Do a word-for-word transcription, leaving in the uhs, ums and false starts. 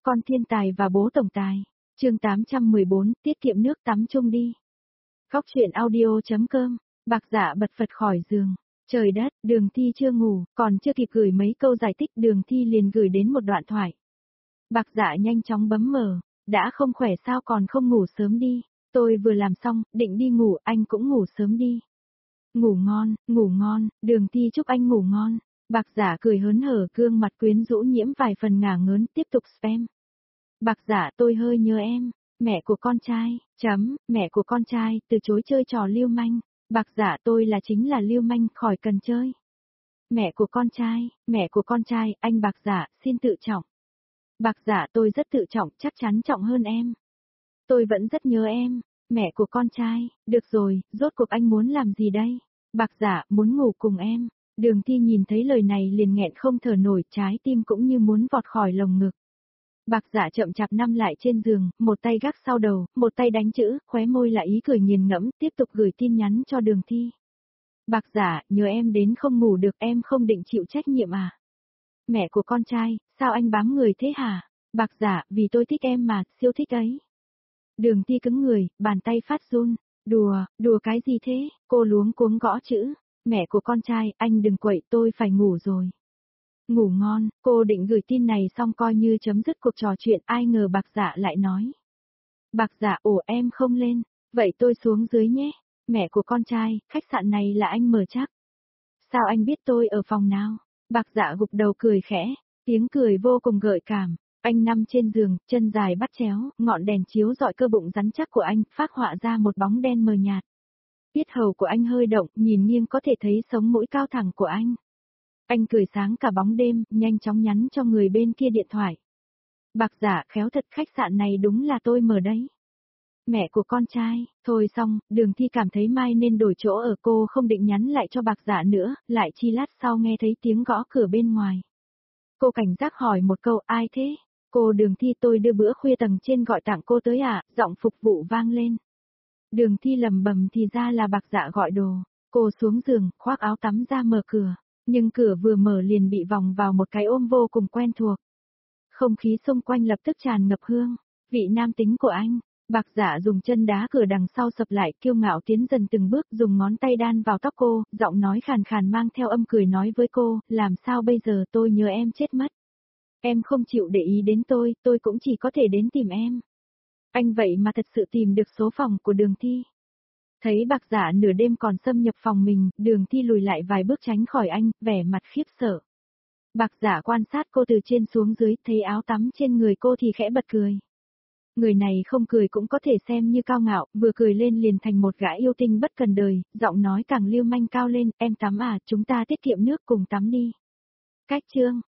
Con thiên tài và bố tổng tài. Chương tám trăm mười bốn, tiết kiệm nước tắm chung đi. Góc truyện audio chấm com. Bạc Dạ bật phật khỏi giường. Trời đất, Đường Thi chưa ngủ, còn chưa kịp gửi mấy câu giải thích, Đường Thi liền gửi đến một đoạn thoại. Bạc Dạ nhanh chóng bấm mở, đã không khỏe sao còn không ngủ sớm đi, tôi vừa làm xong, định đi ngủ, anh cũng ngủ sớm đi. Ngủ ngon, ngủ ngon, Đường Thi chúc anh ngủ ngon. Bạc Dạ cười hớn hở, gương mặt quyến rũ nhiễm vài phần ngả ngớn, tiếp tục spam. Bạc Dạ tôi hơi nhớ em, mẹ của con trai, chấm, mẹ của con trai, từ chối chơi trò lưu manh. Bạc Dạ tôi là chính là lưu manh, khỏi cần chơi. Mẹ của con trai, mẹ của con trai, anh Bạc Dạ, xin tự trọng. Bạc Dạ tôi rất tự trọng, chắc chắn trọng hơn em. Tôi vẫn rất nhớ em, mẹ của con trai, được rồi, rốt cuộc anh muốn làm gì đây? Bạc Dạ muốn ngủ cùng em. Đường Thi nhìn thấy lời này liền nghẹn không thở nổi, trái tim cũng như muốn vọt khỏi lồng ngực. Bạc Dạ chậm chạp nằm lại trên giường, một tay gác sau đầu, một tay đánh chữ, khóe môi là ý cười nghiền ngẫm, tiếp tục gửi tin nhắn cho Đường Thi. Bạc Dạ, nhớ em đến không ngủ được, em không định chịu trách nhiệm à? Mẹ của con trai, sao anh bám người thế hả? Bạc Dạ, vì tôi thích em mà, siêu thích ấy. Đường Thi cứng người, bàn tay phát run. Đùa, đùa cái gì thế? Cô luống cuống gõ chữ. Mẹ của con trai, anh đừng quậy, tôi phải ngủ rồi. Ngủ ngon, cô định gửi tin này xong coi như chấm dứt cuộc trò chuyện, ai ngờ Bạc Dạ lại nói. Bạc Dạ, ồ em không lên, vậy tôi xuống dưới nhé. Mẹ của con trai, khách sạn này là anh mở chắc. Sao anh biết tôi ở phòng nào? Bạc Dạ gục đầu cười khẽ, tiếng cười vô cùng gợi cảm. Anh nằm trên giường, chân dài bắt chéo, ngọn đèn chiếu rọi cơ bụng rắn chắc của anh, phác họa ra một bóng đen mờ nhạt. Yết hầu của anh hơi động, nhìn nghiêng có thể thấy sống mũi cao thẳng của anh. Anh cười sáng cả bóng đêm, nhanh chóng nhắn cho người bên kia điện thoại. Bạc Dạ khéo thật, khách sạn này đúng là tôi mở đấy. Mẹ của con trai, thôi xong, Đường Thi cảm thấy mai nên đổi chỗ ở, cô không định nhắn lại cho Bạc Dạ nữa, lại chi lát sau nghe thấy tiếng gõ cửa bên ngoài. Cô cảnh giác hỏi một câu, ai thế? Cô Đường Thi, tôi đưa bữa khuya tầng trên gọi tặng cô tới à, giọng phục vụ vang lên. Đường Thi lầm bầm thì ra là Bạc Dạ gọi đồ. Cô xuống giường, khoác áo tắm ra mở cửa, nhưng cửa vừa mở liền bị vòng vào một cái ôm vô cùng quen thuộc. Không khí xung quanh lập tức tràn ngập hương, vị nam tính của anh. Bạc Dạ dùng chân đá cửa đằng sau sập lại, kiêu ngạo tiến dần từng bước, dùng ngón tay đan vào tóc cô, giọng nói khàn khàn mang theo âm cười nói với cô, làm sao bây giờ, tôi nhớ em chết mất. Em không chịu để ý đến tôi, tôi cũng chỉ có thể đến tìm em. Anh vậy mà thật sự tìm được số phòng của Đường Thi. Thấy Bạc Dạ nửa đêm còn xâm nhập phòng mình, Đường Thi lùi lại vài bước tránh khỏi anh, vẻ mặt khiếp sợ. Bạc Dạ quan sát cô từ trên xuống dưới, thấy áo tắm trên người cô thì khẽ bật cười. Người này không cười cũng có thể xem như cao ngạo, vừa cười lên liền thành một gã yêu tinh bất cần đời, giọng nói càng lưu manh cao lên, em tắm à, chúng ta tiết kiệm nước cùng tắm đi. Cách chương.